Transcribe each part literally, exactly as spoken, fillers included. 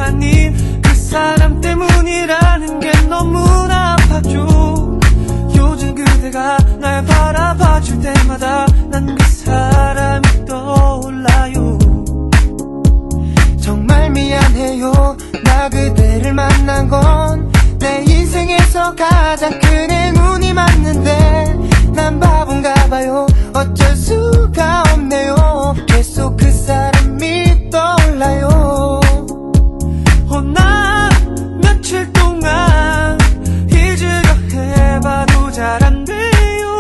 아닌 그 사람 때문이라는 게 너무나 아파죠. 요즘 그대가 날 바라봐줄 때마다 난 그 사람이 떠올라요. 정말 미안해요. 나 그대를 만난 건 내 인생에서 가장 큰 행운이 맞는데 난 바본가봐요. 어쩔 수가 없네요. 계속 그 사람이 떠올라요. 어, 나 며칠 동안 잊으려 해봐도 잘 안 돼요.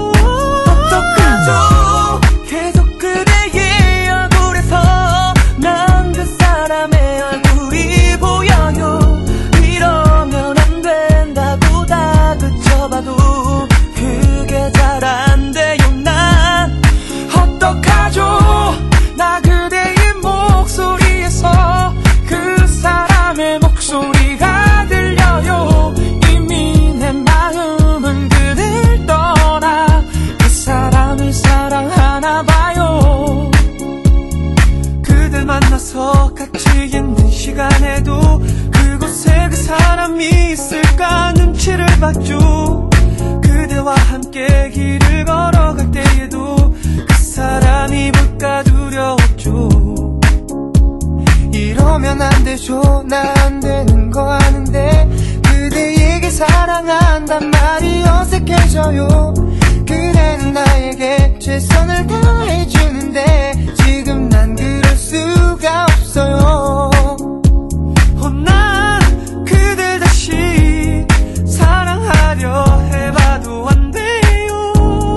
어떡하죠? 계속 그대의 얼굴에서 난 그 사람의 얼굴이 보여요. 이러면 안 된다고 다그쳐봐도 그게 잘 안 돼요. 난 어떡하죠? 나 그대의 목소리에서 그 사람의 목소리가 들려요. 이미 내 마음은 그댈 떠나 그 사람을 사랑하나 봐요. 그댈 만나서 같이 있는 시간에도 그곳에 그 사람이 있을까 눈치를 봤죠. 그대와 함께 길을 걸어갈 때에도 그 사람이 볼까 두려웠죠. 이러면 안 되죠. 나 안 되는 거 아는데 그대에게 사랑한단 말이 어색해져요. 그대는 나에게 최선을 다해주는데 지금 난 그럴 수가 없어요. 어, 난 그댈 다시 사랑하려 해봐도 안 돼요.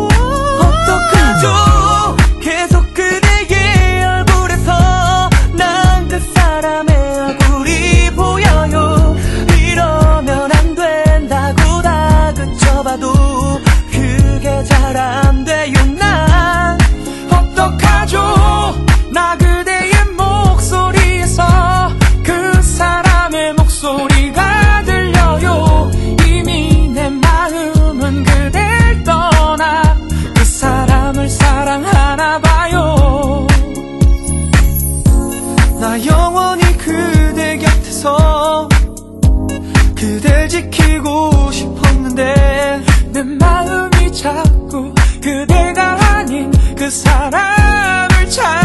어떡하죠? 계속 그대의 얼굴에서 난 그 사람의 얼굴이 보여요. 이러면 안 된다고 다그쳐봐도 그게 잘 안 돼요. 난 어떡하죠? 나 그대의 목소리에서 그 사람의 목소리가 들려요. 이미 내 마음은 그댈 떠나 그 사람을 사랑하나 봐요. 나 영원히 그대 곁에서 그댈 지키고 싶었는데 내 마음이 자꾸 그대가 아닌 그 사람을 찾